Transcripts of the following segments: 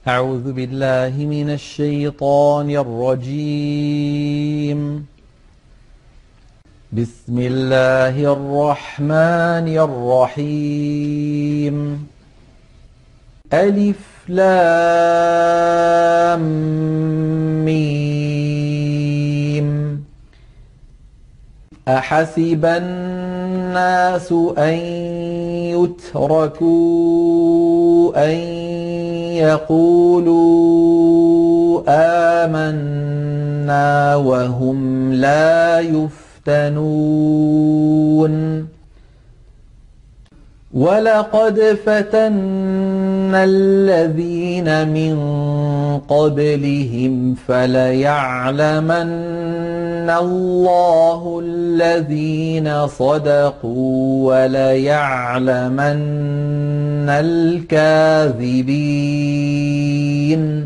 أعوذ بالله من الشيطان الرجيم. بسم الله الرحمن الرحيم. ألف لام ميم. أحسب الناس أن يتركوا أن يقولوا آمنا وهم لا يفتنون. ولقد فتنا الذين من قبلهم فليعلمن الله الذين صدقوا وليعلمن الكاذبين.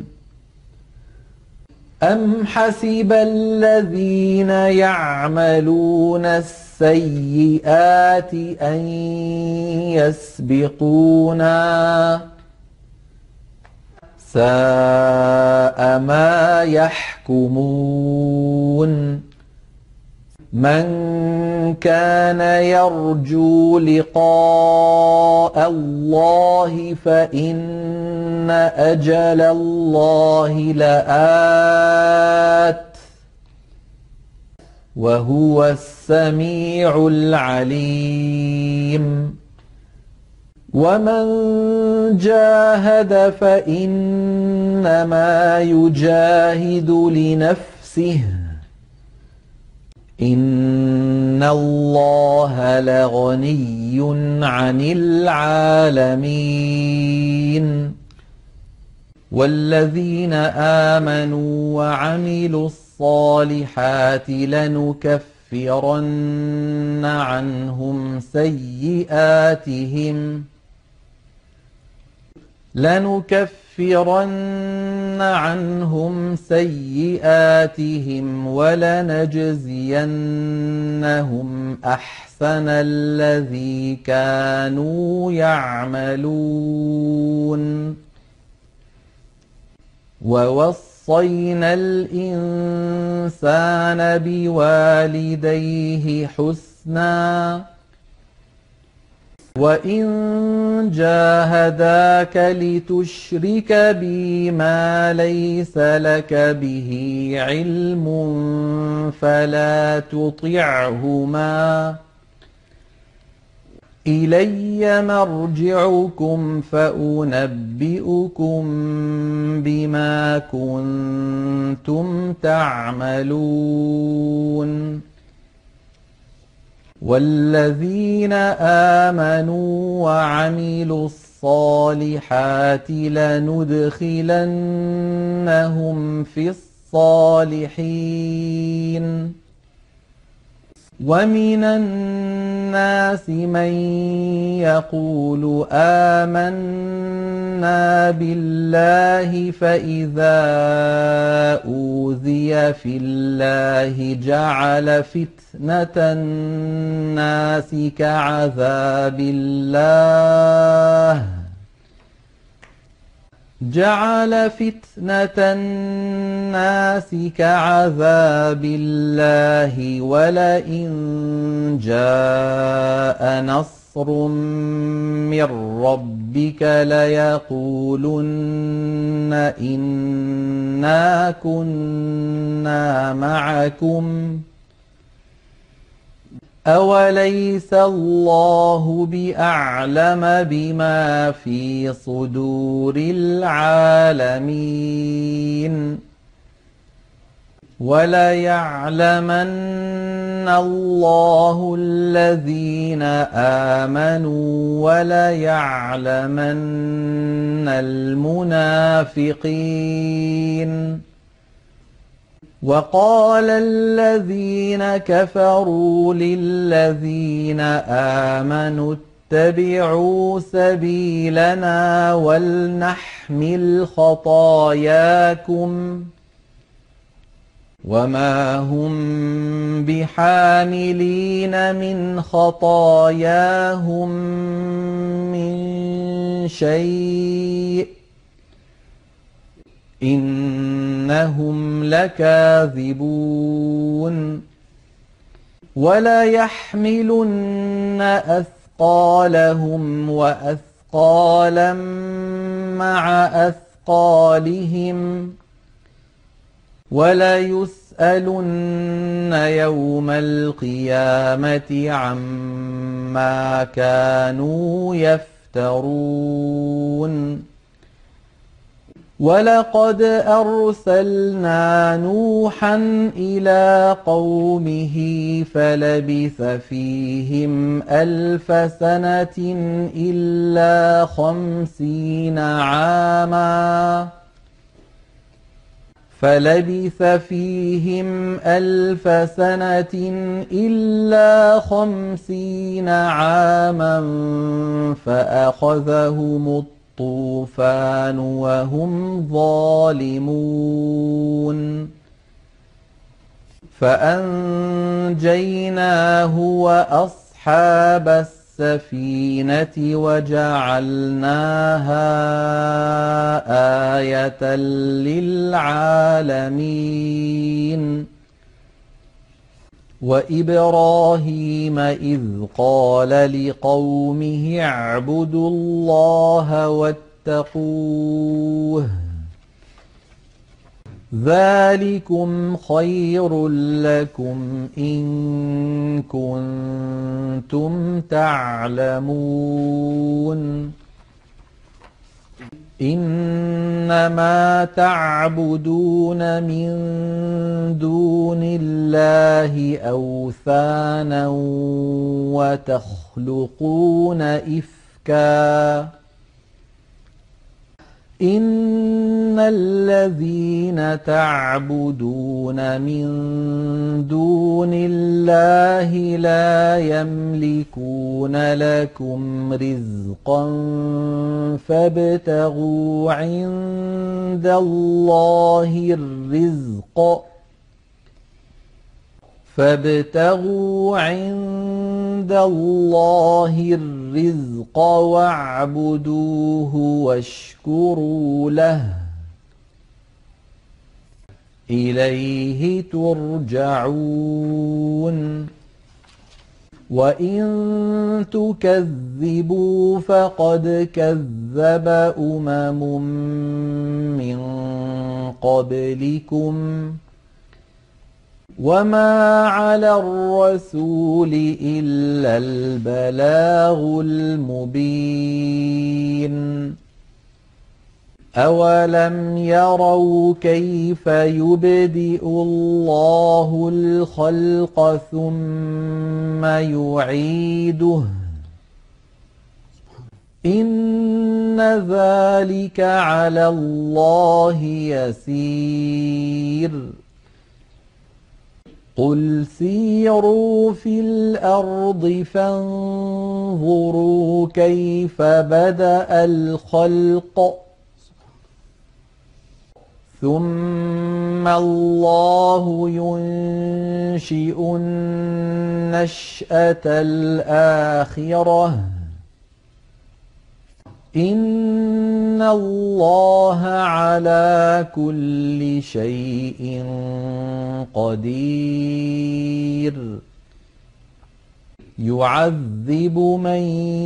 أم حسب الذين يعملون السيئات أن يسبقونا ساء ما يحكمون. من كان يرجو لقاء الله فإن أجل الله لآت وهو السميع العليم. ومن جاهد فإنما يجاهد لنفسه إن الله لغني عن العالمين. والذين آمنوا وعملوا الصالحات لنكفرن عنهم سيئاتهم ولنجزينهم أحسن الذي كانوا يعملون. ووصينا الإنسان بوالديه حسنا وإن جاهداك لتشرك بي ما ليس لك به علم فلا تطعهما إلي مرجعكم فأنبئكم بما كنتم تعملون. والذين آمنوا وعملوا الصالحات لندخلنهم في الصالحين. ومن الناس من يقول آمنا بالله فإذا أوذي في الله جعل فتنة الناس كعذاب الله ولئن جاء نصر من ربك ليقولن إنا كنا معكم أوليس الله بأعلم بما في صدور العالمين. وليعلمن الله الذين آمنوا وليعلمن المنافقين. وقال الذين كفروا للذين آمنوا اتبعوا سبيلنا ولنحمل خطاياكم وما هم بحاملين من خطاياهم من شيء إنهم لكاذبون وليحملن أثقالهم وأثقالا مع أثقالهم وليسألن يوم القيامة عما كانوا يفترون ولقد أرسلنا نوحا إلى قومه فلبث فيهم 1000 سنة إلا 50 عاما فلبث فيهم 1000 سنة إلا 50 عاما فأخذهم الطوفان وهم ظالمون فأنجيناه وأصحاب السفينة وجعلناها آية للعالمين وإبراهيم إذ قال لقومه اعبدوا الله واتقوه ذلكم خير لكم إن كنتم تعلمون إنما تعبدون من دون الله أوثانا وتخلقون إفكا إن الذين تعبدون من دون الله لا يملكون لكم رزقا فابتغوا عند الله الرزق واعبدوه واشكروا له إليه ترجعون وإن تكذبوا فقد كذب من قبلكم وما على الرسول إلا البلاغ المبين أولم يروا كيف يبدئ الله الخلق ثم يعيده إن ذلك على الله يسير قل سيروا في الأرض فانظروا كيف بدأ الخلق ثم الله ينشئ النشأة الآخرة إن الله على كل شيء قدير يعذب من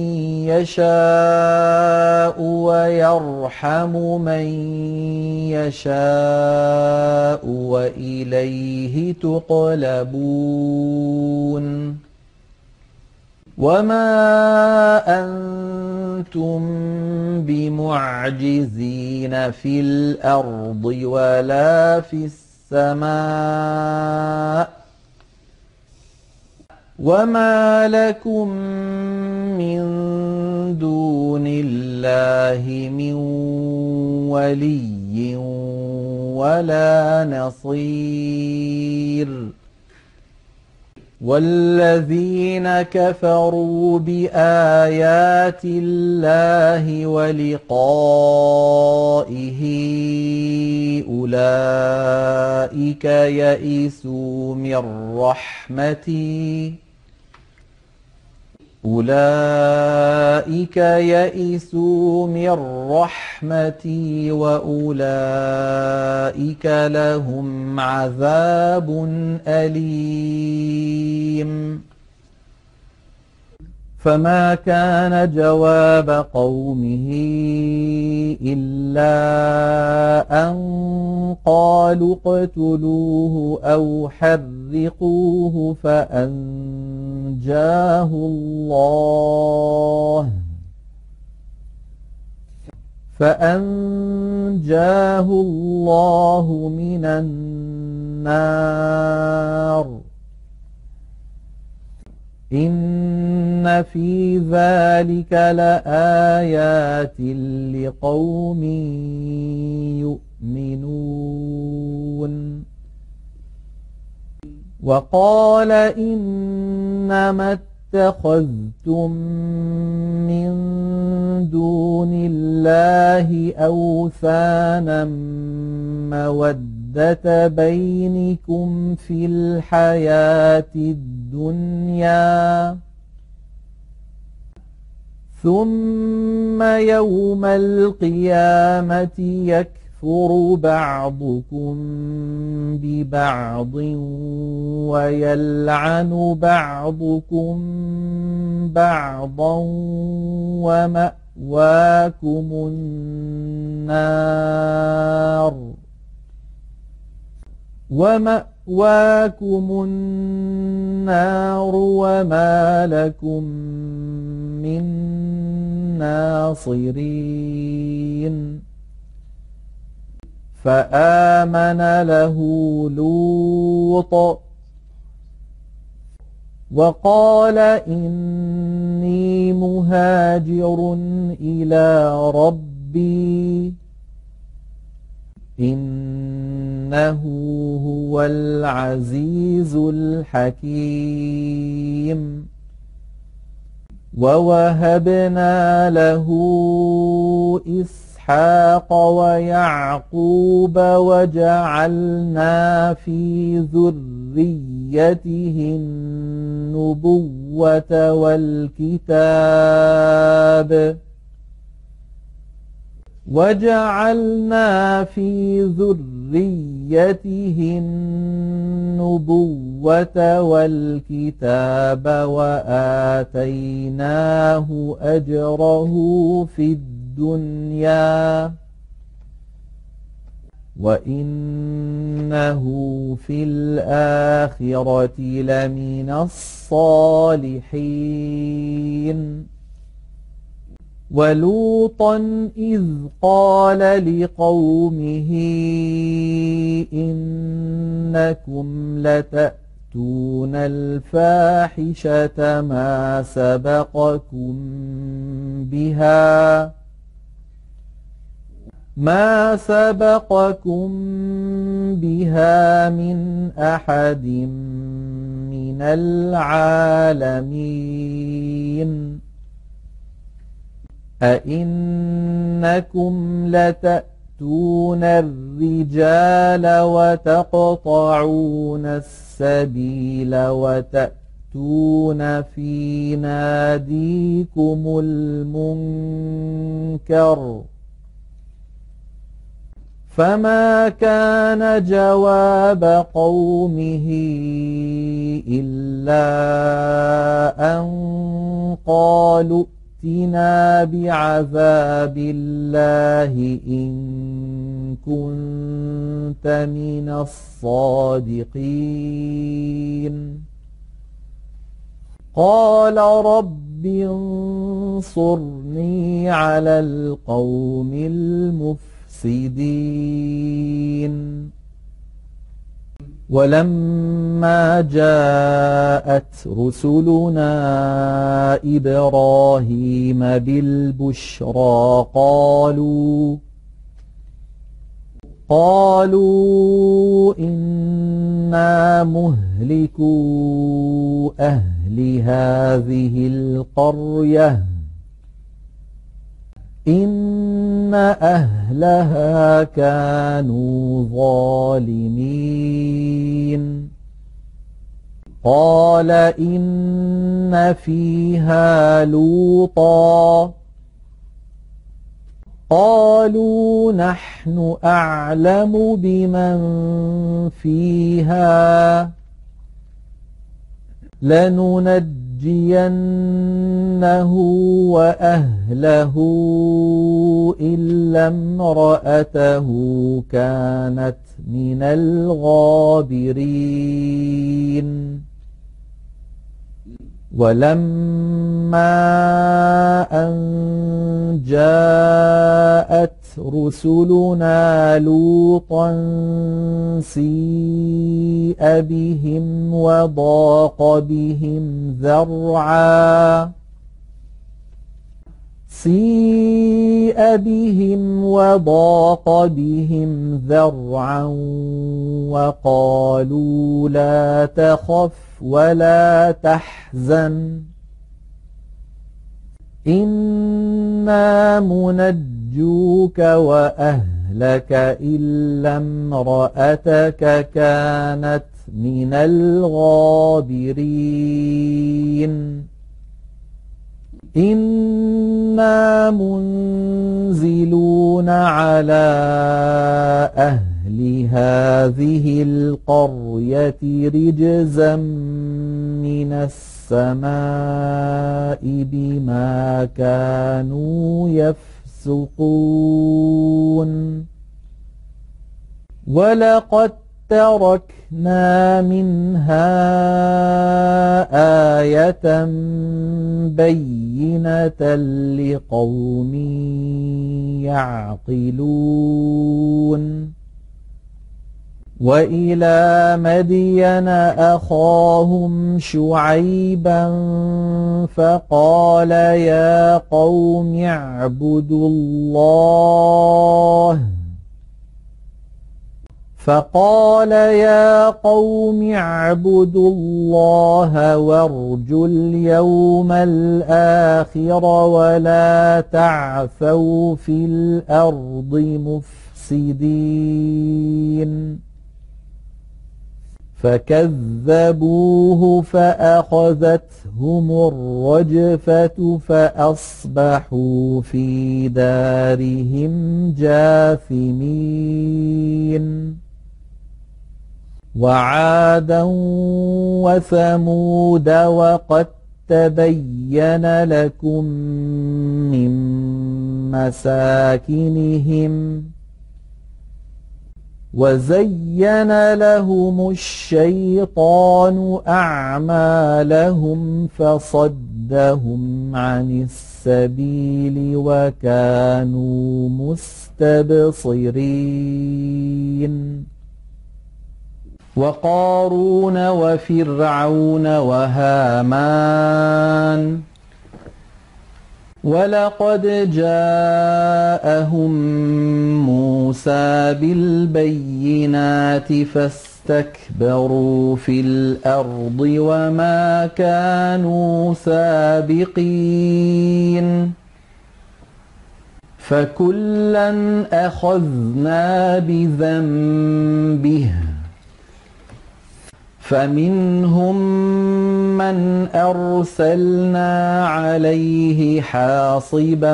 يشاء ويرحم من يشاء وإليه تقلبون وما أنتم بمعجزين في الأرض ولا في السماء وما لكم من دون الله من ولي ولا نصير والذين كفروا بآيات الله ولقائه أولئك يئسوا من رحمتي أولئك يئسوا من رحمتي وأولئك لهم عذاب أليم. فما كان جواب قومه إلا أن قالوا اقتلوه أو حرقوه فأنجاه الله من النار. إن في ذلك لآيات لقوم يؤمنون. وقال إنما اتخذتم من دون الله أوثانا مودة بينكم في الحياة الدنيا ثم يوم القيامة يكفر بعضكم ببعض ويلعن بعضكم بعضا ومأواكم النار وما لكم من ناصرين. فآمن له لوط وقال إني مهاجر إلى ربي إنه هو العزيز الحكيم. ووهبنا له إسحاق ويعقوب وجعلنا في ذريته النبوة والكتاب وآتيناه أجره في الدنيا وإنه في الآخرة لمن الصالحين. ولوطا إذ قال لقومه إنكم لتأتون الفاحشة ما سبقكم بها من أحد من العالمين. أئنكم لتأتون الرجال وتقطعون السبيل وتأتون في ناديكم المنكر. فما كان جواب قومه إلا أن قالوا ائتنا بعذاب الله إن كنت من الصادقين. قال رب انصرني على القوم المفسدين. ولما جاءت رسلنا إبراهيم بالبشرى قالوا إنا مهلكو أهل هذه القرية إن أهلها كانوا ظالمين. قال إن فيها لوطا قالوا نحن أعلم بمن فيها لننجينه وأهله إلا امرأته كانت من الغابرين ولما أن جاءت رسلنا لوطا سيء بهم وضاق بهم ذرعا وقالوا لا تخف ولا تحزن إنا منجوك وأهلك إلا امرأتك كانت من الغابرين إنا منزلون على أهل هذه القرية رجزا من السماء بما كانوا يفسقون ولقد تركنا منها آية بينة لقوم يعقلون وإلى مدين أخاهم شعيبا فقال يا قوم اعبدوا الله وارجوا اليوم الآخر ولا تعثوا في الأرض مفسدين فكذبوه فأخذتهم الرجفة فأصبحوا في دارهم جاثمين وعادا وثمود وقد تبين لكم من مساكنهم وزين لهم الشيطان أعمالهم فصدهم عن السبيل وكانوا مستبصرين وقارون وفرعون وهامان ولقد جاءهم موسى بالبينات فاستكبروا في الأرض وما كانوا سابقين فكلا أخذنا بذنبه فمنهم من أرسلنا عليه حاصبا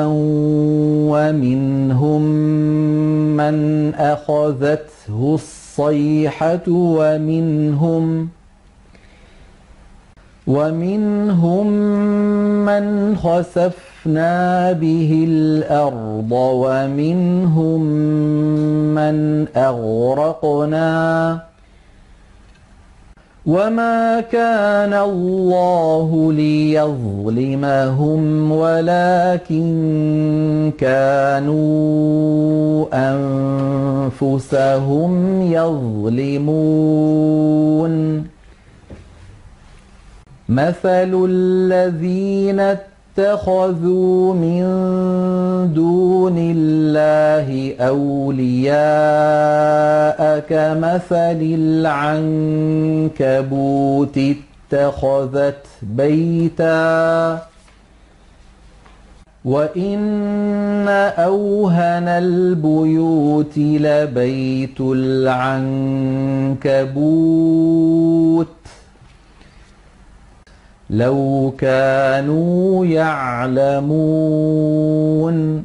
ومنهم من أخذته الصيحة ومنهم من خسفنا به الأرض ومنهم من أغرقنا وما كان الله ليظلمهم ولكن كانوا أنفسهم يظلمون مثل الذين اتخذوا من دون الله أولياء كمثل العنكبوت اتخذت بيتا وإن أوهن البيوت لبيت العنكبوت لو كانوا يعلمون.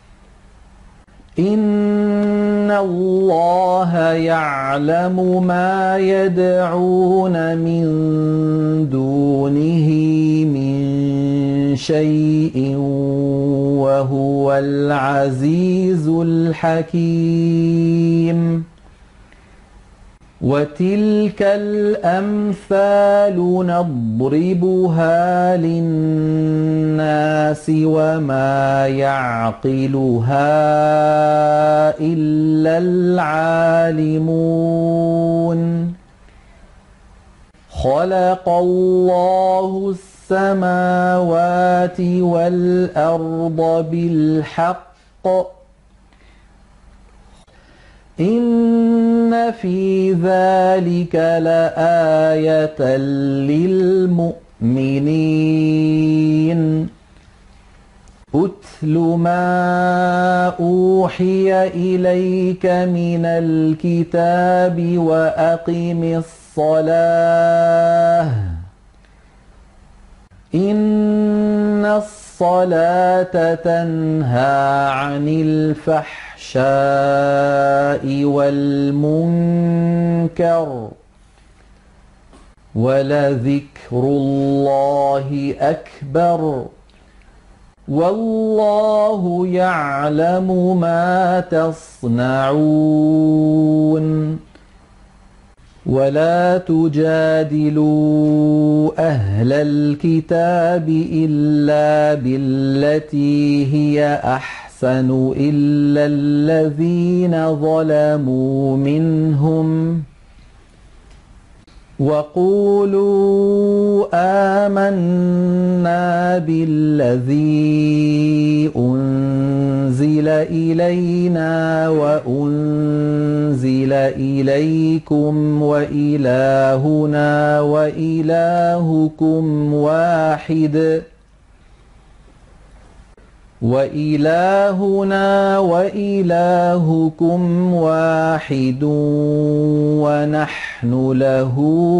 إن الله يعلم ما يدعون من دونه من شيء وهو العزيز الحكيم. وتلك الأمثال نضربها للناس وما يعقلها إلا العالمون. خلق الله السماوات والأرض بالحق. إن في ذلك لآية للمؤمنين. أتل ما أوحي إليك من الكتاب وأقم الصلاة. إن الصلاة تنهى عن الفحشاء والمنكر ولذكر الله أكبر والله يعلم ما تصنعون. ولا تجادلوا أهل الكتاب إلا بالتي هي أحسن إلا الذين ظلموا منهم وقولوا آمنا بالذي أنزل إلينا وأنزل إليكم وإلهنا وإلهكم واحد ونحن له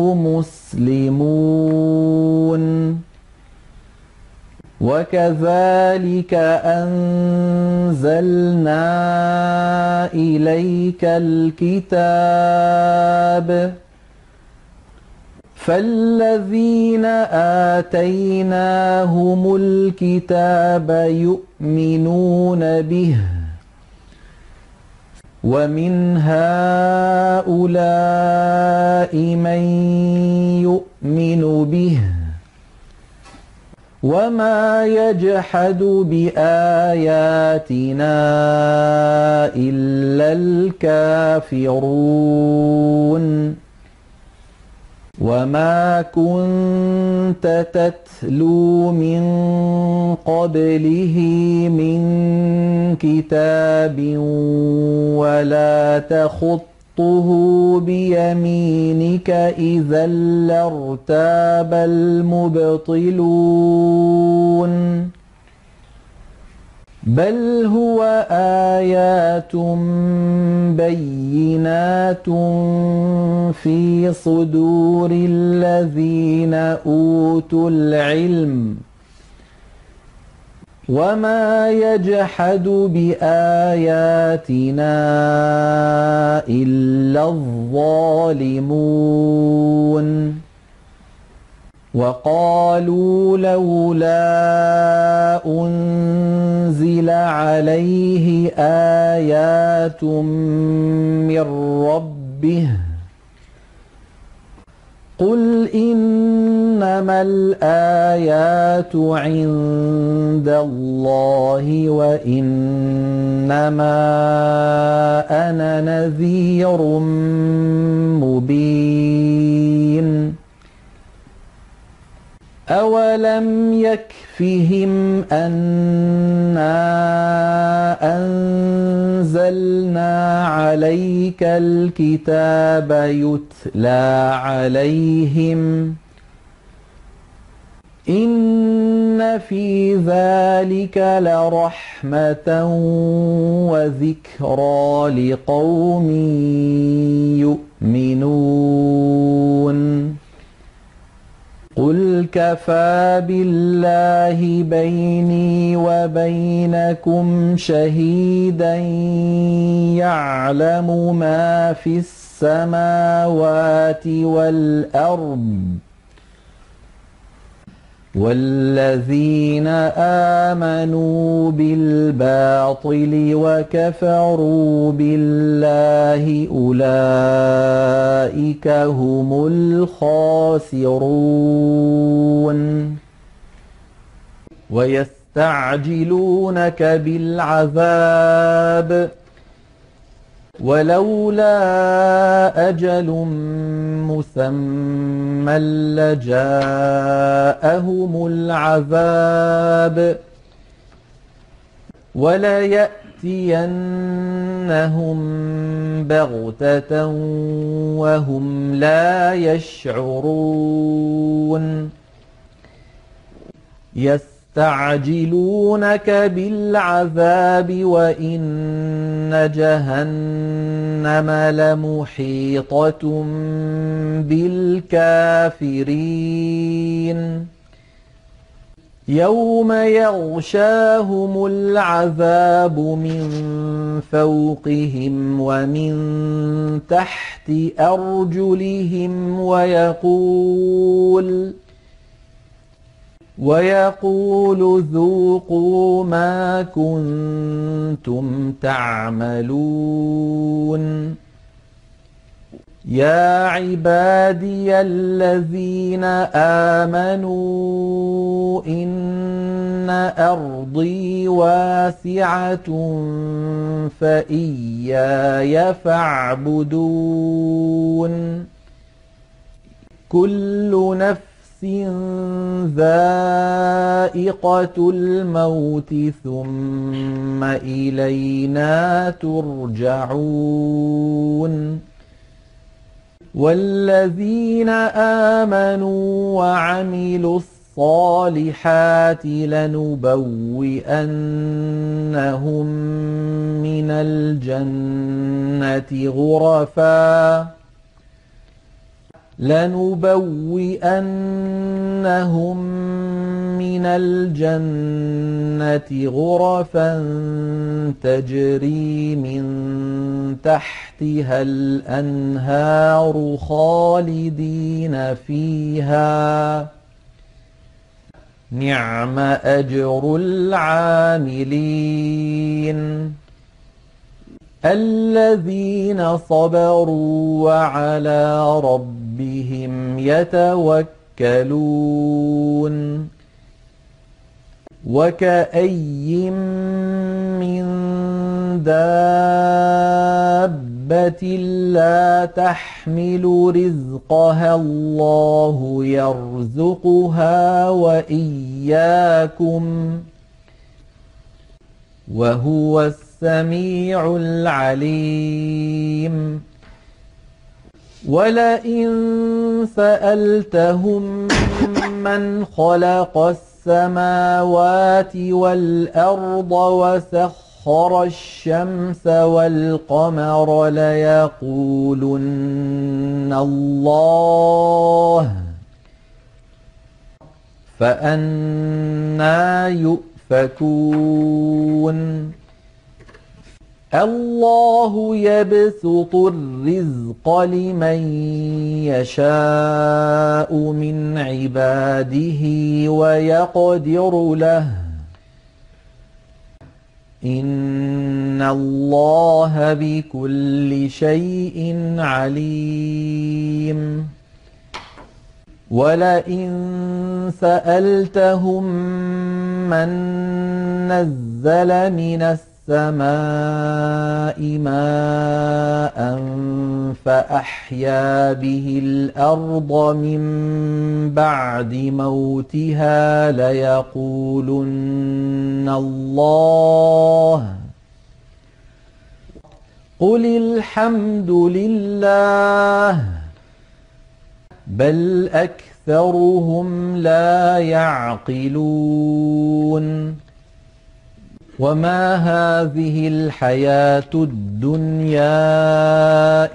مسلمون. وكذلك أنزلنا إليك الكتاب فالذين آتيناهم الكتاب يؤمنون به ومن هؤلاء من يؤمن به وما يجحد بآياتنا إلا الكافرون. وما كنت تتلو من قبله من كتاب ولا تخطه بيمينك إذا لارتاب المبطلون. بل هو آيات بينات في صدور الذين أوتوا العلم وما يجحد بآياتنا إلا الظالمون. وقالوا لولا أنزل عليه آيات من ربه قل إنما الآيات عند الله وإنما أنا نذير مبين. أولم يكفهم أنا أنزلنا عليك الكتاب يتلى عليهم إن في ذلك لرحمة وذكرى لقوم يؤمنون. قل كفى بالله بيني وبينكم شهيدا يعلم ما في السماوات والأرض والذين آمنوا بالباطل وكفروا بالله أولئك هم الخاسرون ويستعجلونك بالعذاب ولولا أجل مسمى لجاءهم العذاب وليأتينهم بغتة وهم لا يشعرون يستعجلونك بالعذاب وإن جهنم لمحيطة بالكافرين يوم يغشاهم العذاب من فوقهم ومن تحت أرجلهم ويقول ذوقوا ما كنتم تعملون يا عبادي الذين آمنوا إن أرضي واسعة فإياي فاعبدون كل نفس ذائقة الموت ثم إلينا ترجعون والذين آمنوا وعملوا الصالحات لنبوئنهم من الجنة غرفا تجري من تحتها الأنهار خالدين فيها نعم أجر العاملين الذين صبروا وعلى ربهم يتوكلون وكأي من دابة لا تحمل رزقها الله يرزقها وإياكم وهو السميع العليم ولئن سألتهم من خلق السماوات والأرض وسخر الشمس والقمر ليقولن الله فأنى يؤفكون الله يبسط الرزق لمن يشاء من عباده ويقدر له إن الله بكل شيء عليم ولئن سألتهم من نزل من السماء ماء فأحيا به الأرض من بعد موتها ليقولن الله قل الحمد لله بل أكثرهم لا يعقلون وما هذه الحياة الدنيا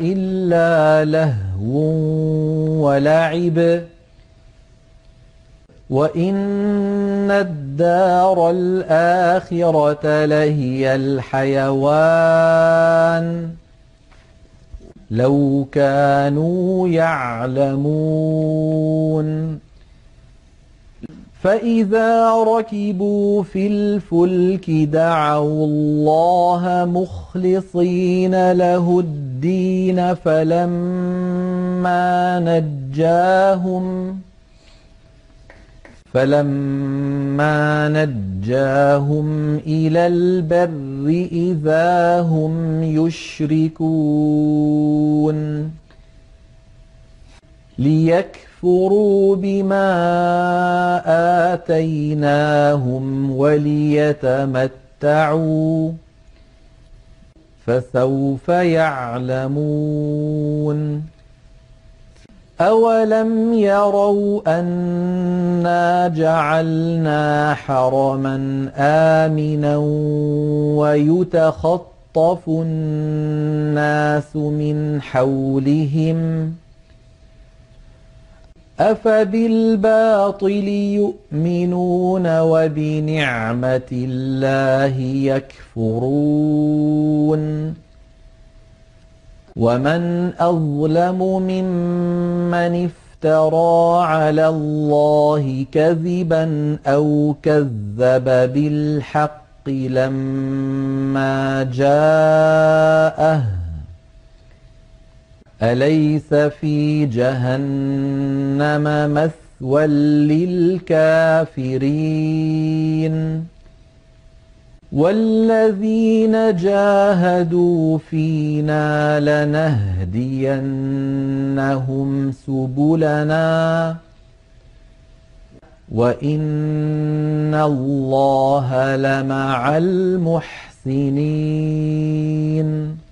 إلا لهو ولعب وإن الدار الآخرة لهي الحيوان لو كانوا يعلمون فإذا ركبوا في الفلك دعوا الله مخلصين له الدين فلما نجاهم إلى البر إذا هم يشركون ليكفروا بما آتيناهم وليتمتعوا فسوف يعلمون أولم يروا أنا جعلنا حرما آمنا ويتخطف الناس من حولهم أفبالباطل يؤمنون وبنعمة الله يكفرون ومن أظلم ممن افترى على الله كذبا أو كذب بالحق لما جاءه أليس في جهنم مثوى للكافرين والذين جاهدوا فينا لنهدينهم سبلنا وإن الله لمع المحسنين